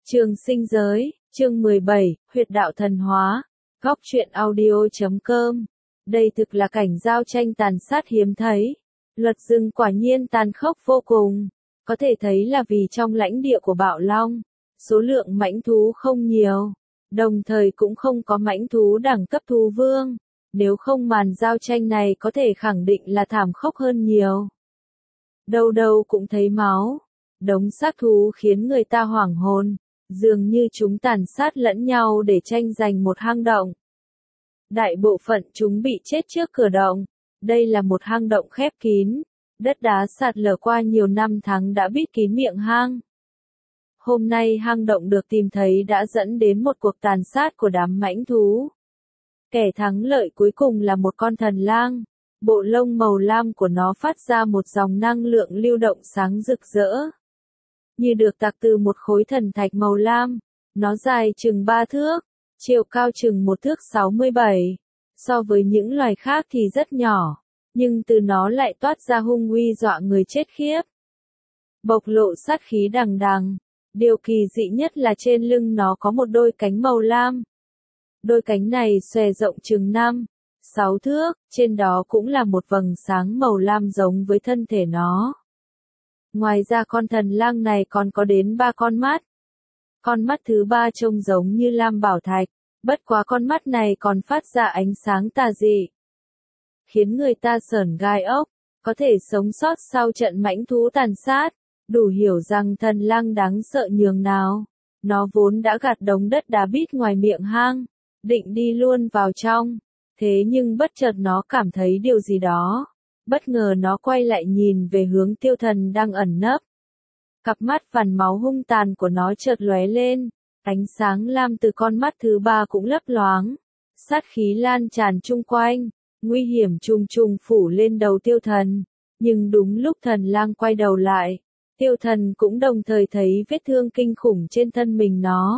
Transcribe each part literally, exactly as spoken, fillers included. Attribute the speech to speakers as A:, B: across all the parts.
A: Trường sinh giới, chương mười bảy, huyệt đạo thần hóa, góc truyện audio.com. Đây thực là cảnh giao tranh tàn sát hiếm thấy. Luật rừng quả nhiên tàn khốc vô cùng. Có thể thấy là vì trong lãnh địa của Bạo Long, số lượng mãnh thú không nhiều, đồng thời cũng không có mãnh thú đẳng cấp thú vương. Nếu không màn giao tranh này có thể khẳng định là thảm khốc hơn nhiều. Đâu đâu cũng thấy máu, đống xác thú khiến người ta hoảng hồn. Dường như chúng tàn sát lẫn nhau để tranh giành một hang động. Đại bộ phận chúng bị chết trước cửa động. Đây là một hang động khép kín. Đất đá sạt lở qua nhiều năm tháng đã bít kín miệng hang. Hôm nay hang động được tìm thấy đã dẫn đến một cuộc tàn sát của đám mãnh thú. Kẻ thắng lợi cuối cùng là một con thần lang. Bộ lông màu lam của nó phát ra một dòng năng lượng lưu động sáng rực rỡ. Như được tạc từ một khối thần thạch màu lam, nó dài chừng ba thước, chiều cao chừng một thước sáu mươi bảy. So với những loài khác thì rất nhỏ, nhưng từ nó lại toát ra hung uy dọa người chết khiếp. Bộc lộ sát khí đằng đằng, điều kỳ dị nhất là trên lưng nó có một đôi cánh màu lam. Đôi cánh này xòe rộng chừng năm, sáu thước, trên đó cũng là một vầng sáng màu lam giống với thân thể nó. Ngoài ra con thần lang này còn có đến ba con mắt. Con mắt thứ ba trông giống như lam bảo thạch, bất quá con mắt này còn phát ra ánh sáng tà dị, khiến người ta sởn gai ốc. Có thể sống sót sau trận mãnh thú tàn sát, đủ hiểu rằng thần lang đáng sợ nhường nào. Nó vốn đã gạt đống đất đá bít ngoài miệng hang, định đi luôn vào trong. Thế nhưng bất chợt nó cảm thấy điều gì đó. Bất ngờ nó quay lại nhìn về hướng Tiêu Thần đang ẩn nấp. Cặp mắt vằn máu hung tàn của nó chợt lóe lên, ánh sáng lam từ con mắt thứ ba cũng lấp loáng. Sát khí lan tràn chung quanh, nguy hiểm trùng trùng phủ lên đầu Tiêu Thần. Nhưng đúng lúc thần lang quay đầu lại, Tiêu Thần cũng đồng thời thấy vết thương kinh khủng trên thân mình nó.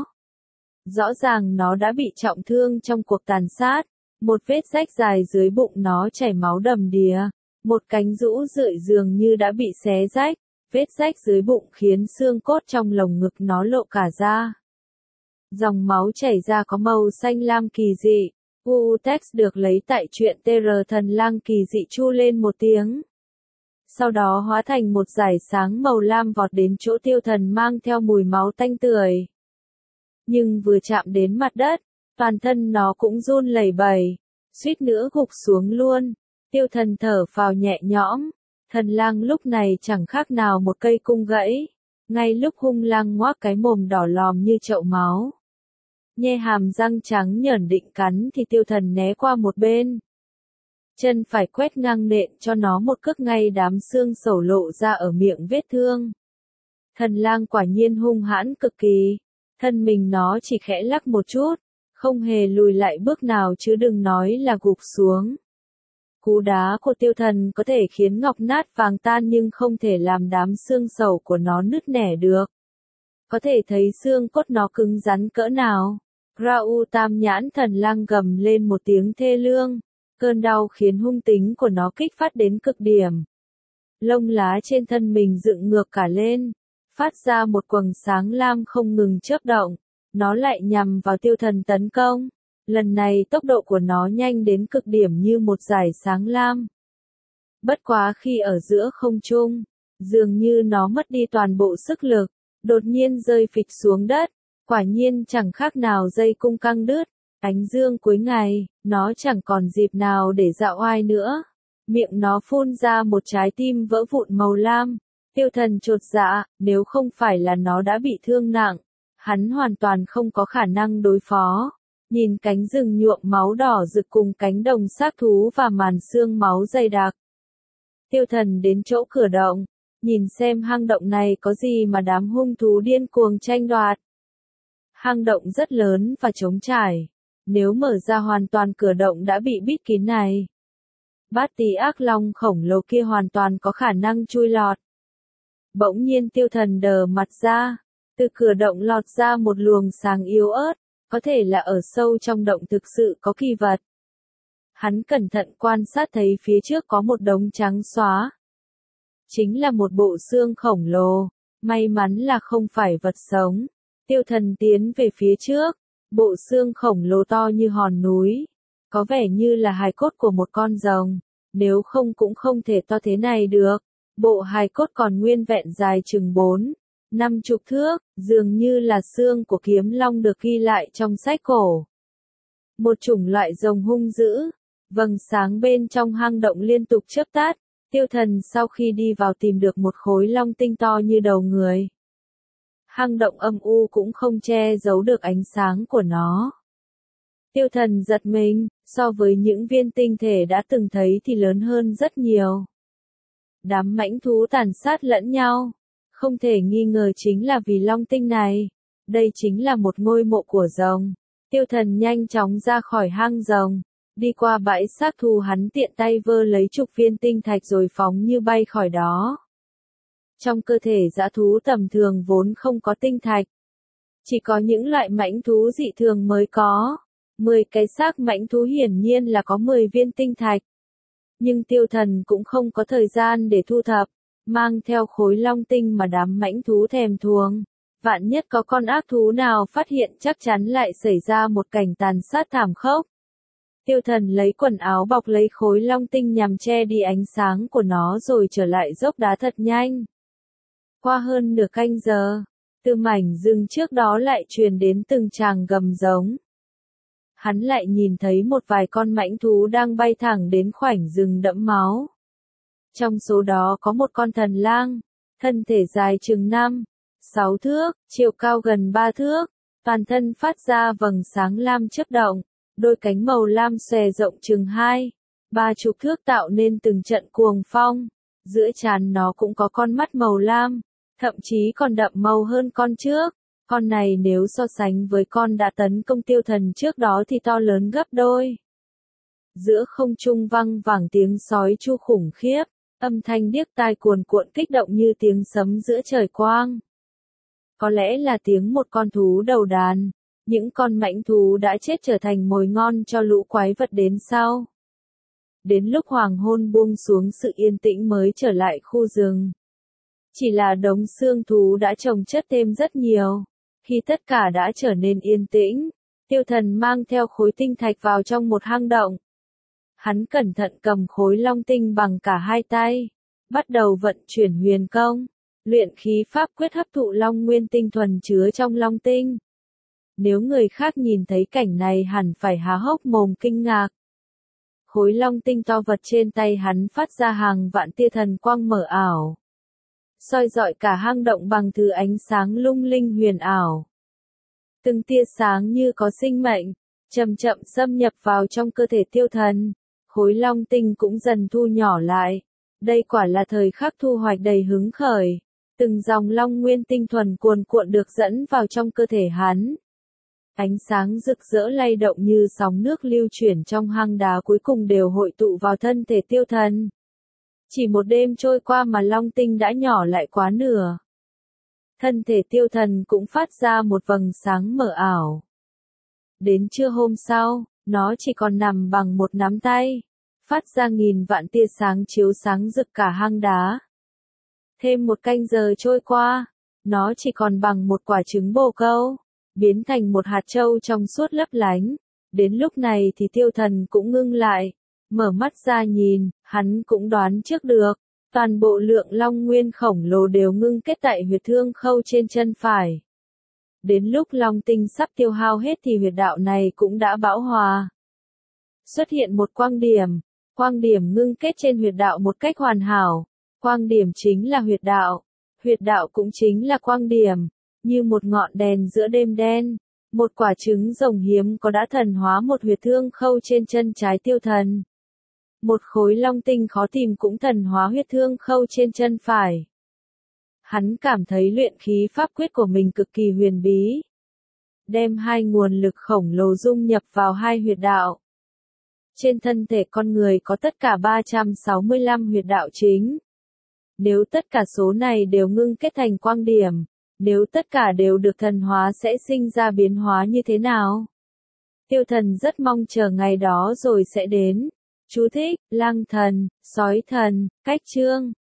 A: Rõ ràng nó đã bị trọng thương trong cuộc tàn sát, một vết rách dài dưới bụng nó chảy máu đầm đìa. Một cánh rũ rượi dường như đã bị xé rách, vết rách dưới bụng khiến xương cốt trong lồng ngực nó lộ cả ra. Dòng máu chảy ra có màu xanh lam kỳ dị. U-Tex được lấy tại truyện tê rờ thần lang kỳ dị chu lên một tiếng. Sau đó hóa thành một dải sáng màu lam vọt đến chỗ Tiêu Thần mang theo mùi máu tanh tưởi. Nhưng vừa chạm đến mặt đất, toàn thân nó cũng run lẩy bẩy, suýt nữa gục xuống luôn. Tiêu Thần thở phào nhẹ nhõm, thần lang lúc này chẳng khác nào một cây cung gãy, ngay lúc hung lang ngoác cái mồm đỏ lòm như chậu máu. Nhe hàm răng trắng nhởn định cắn thì Tiêu Thần né qua một bên. Chân phải quét ngang nện cho nó một cước ngay đám xương sẩu lộ ra ở miệng vết thương. Thần lang quả nhiên hung hãn cực kỳ, thân mình nó chỉ khẽ lắc một chút, không hề lùi lại bước nào chứ đừng nói là gục xuống. Cú đá của Tiêu Thần có thể khiến ngọc nát vàng tan nhưng không thể làm đám xương sẩu của nó nứt nẻ được. Có thể thấy xương cốt nó cứng rắn cỡ nào. Rau Tam Nhãn thần lang gầm lên một tiếng thê lương. Cơn đau khiến hung tính của nó kích phát đến cực điểm. Lông lá trên thân mình dựng ngược cả lên, phát ra một quầng sáng lam không ngừng chớp động. Nó lại nhằm vào Tiêu Thần tấn công. Lần này tốc độ của nó nhanh đến cực điểm như một dải sáng lam. Bất quá khi ở giữa không trung, dường như nó mất đi toàn bộ sức lực, đột nhiên rơi phịch xuống đất, quả nhiên chẳng khác nào dây cung căng đứt. Ánh dương cuối ngày, nó chẳng còn dịp nào để dạo oai nữa. Miệng nó phun ra một trái tim vỡ vụn màu lam. Tiêu Thần chột dạ, nếu không phải là nó đã bị thương nặng, hắn hoàn toàn không có khả năng đối phó. Nhìn cánh rừng nhuộm máu đỏ rực cùng cánh đồng xác thú và màn xương máu dày đặc. Tiêu Thần đến chỗ cửa động, nhìn xem hang động này có gì mà đám hung thú điên cuồng tranh đoạt. Hang động rất lớn và trống trải, nếu mở ra hoàn toàn cửa động đã bị bít kín này. Bát tí ác long khổng lồ kia hoàn toàn có khả năng chui lọt. Bỗng nhiên Tiêu Thần đờ mặt ra, từ cửa động lọt ra một luồng sáng yếu ớt. Có thể là ở sâu trong động thực sự có kỳ vật. Hắn cẩn thận quan sát thấy phía trước có một đống trắng xóa. Chính là một bộ xương khổng lồ, may mắn là không phải vật sống. Tiêu Thần tiến về phía trước, bộ xương khổng lồ to như hòn núi, có vẻ như là hài cốt của một con rồng, nếu không cũng không thể to thế này được. Bộ hài cốt còn nguyên vẹn dài chừng bốn, năm chục thước, dường như là xương của kiếm long được ghi lại trong sách cổ. Một chủng loại rồng hung dữ, vầng sáng bên trong hang động liên tục chớp tắt. Tiêu Thần sau khi đi vào tìm được một khối long tinh to như đầu người. Hang động âm u cũng không che giấu được ánh sáng của nó. Tiêu Thần giật mình, so với những viên tinh thể đã từng thấy thì lớn hơn rất nhiều. Đám mãnh thú tàn sát lẫn nhau, không thể nghi ngờ chính là vì long tinh này. Đây chính là một ngôi mộ của rồng. Tiêu Thần nhanh chóng ra khỏi hang rồng, đi qua bãi xác thú, hắn tiện tay vơ lấy chục viên tinh thạch rồi phóng như bay khỏi đó. Trong cơ thể dã thú tầm thường vốn không có tinh thạch, chỉ có những loại mãnh thú dị thường mới có. mười cái xác mãnh thú hiển nhiên là có mười viên tinh thạch. Nhưng Tiêu Thần cũng không có thời gian để thu thập, mang theo khối long tinh mà đám mãnh thú thèm thuồng. Vạn nhất có con ác thú nào phát hiện chắc chắn lại xảy ra một cảnh tàn sát thảm khốc. Tiêu Thần lấy quần áo bọc lấy khối long tinh nhằm che đi ánh sáng của nó rồi trở lại dốc đá thật nhanh. Qua hơn nửa canh giờ, từ mảnh rừng trước đó lại truyền đến từng tràng gầm giống. Hắn lại nhìn thấy một vài con mãnh thú đang bay thẳng đến khoảnh rừng đẫm máu. Trong số đó có một con thần lang, thân thể dài chừng năm, sáu thước, chiều cao gần ba thước, toàn thân phát ra vầng sáng lam chớp động, đôi cánh màu lam xòe rộng chừng hai, ba chục thước tạo nên từng trận cuồng phong. Giữa trán nó cũng có con mắt màu lam, thậm chí còn đậm màu hơn con trước. Con này nếu so sánh với con đã tấn công Tiêu Thần trước đó thì to lớn gấp đôi. Giữa không trung vang vẳng tiếng sói chu khủng khiếp, âm thanh điếc tai cuồn cuộn kích động như tiếng sấm giữa trời quang. Có lẽ là tiếng một con thú đầu đàn, những con mãnh thú đã chết trở thành mồi ngon cho lũ quái vật đến sau. Đến lúc hoàng hôn buông xuống sự yên tĩnh mới trở lại khu rừng. Chỉ là đống xương thú đã chồng chất thêm rất nhiều. Khi tất cả đã trở nên yên tĩnh, Tiêu Thần mang theo khối tinh thạch vào trong một hang động. Hắn cẩn thận cầm khối long tinh bằng cả hai tay, bắt đầu vận chuyển huyền công, luyện khí pháp quyết hấp thụ long nguyên tinh thuần chứa trong long tinh. Nếu người khác nhìn thấy cảnh này hẳn phải há hốc mồm kinh ngạc. Khối long tinh to vật trên tay hắn phát ra hàng vạn tia thần quang mờ ảo, soi rọi cả hang động bằng thứ ánh sáng lung linh huyền ảo. Từng tia sáng như có sinh mệnh, chậm chậm xâm nhập vào trong cơ thể Tiêu Thần. Khối long tinh cũng dần thu nhỏ lại. Đây quả là thời khắc thu hoạch đầy hứng khởi. Từng dòng long nguyên tinh thuần cuồn cuộn được dẫn vào trong cơ thể hắn. Ánh sáng rực rỡ lay động như sóng nước lưu chuyển trong hang đá cuối cùng đều hội tụ vào thân thể Tiêu Thần. Chỉ một đêm trôi qua mà long tinh đã nhỏ lại quá nửa. Thân thể Tiêu Thần cũng phát ra một vầng sáng mờ ảo. Đến trưa hôm sau, nó chỉ còn nằm bằng một nắm tay, phát ra nghìn vạn tia sáng chiếu sáng rực cả hang đá. Thêm một canh giờ trôi qua, nó chỉ còn bằng một quả trứng bồ câu, biến thành một hạt châu trong suốt lấp lánh. Đến lúc này thì Tiêu Thần cũng ngưng lại, mở mắt ra nhìn, hắn cũng đoán trước được. Toàn bộ lượng long nguyên khổng lồ đều ngưng kết tại huyệt thương khâu trên chân phải. Đến lúc long tinh sắp tiêu hao hết thì huyệt đạo này cũng đã bão hòa. Xuất hiện một quang điểm, quang điểm ngưng kết trên huyệt đạo một cách hoàn hảo. Quang điểm chính là huyệt đạo, huyệt đạo cũng chính là quang điểm, như một ngọn đèn giữa đêm đen. Một quả trứng rồng hiếm có đã thần hóa một huyệt thương khâu trên chân trái Tiêu Thần. Một khối long tinh khó tìm cũng thần hóa huyết thương khâu trên chân phải. Hắn cảm thấy luyện khí pháp quyết của mình cực kỳ huyền bí. Đem hai nguồn lực khổng lồ dung nhập vào hai huyệt đạo. Trên thân thể con người có tất cả ba trăm sáu mươi lăm huyệt đạo chính. Nếu tất cả số này đều ngưng kết thành quang điểm, nếu tất cả đều được thần hóa sẽ sinh ra biến hóa như thế nào? Tiêu Thần rất mong chờ ngày đó rồi sẽ đến. Chú thích, lang thần, sói thần, cách chương.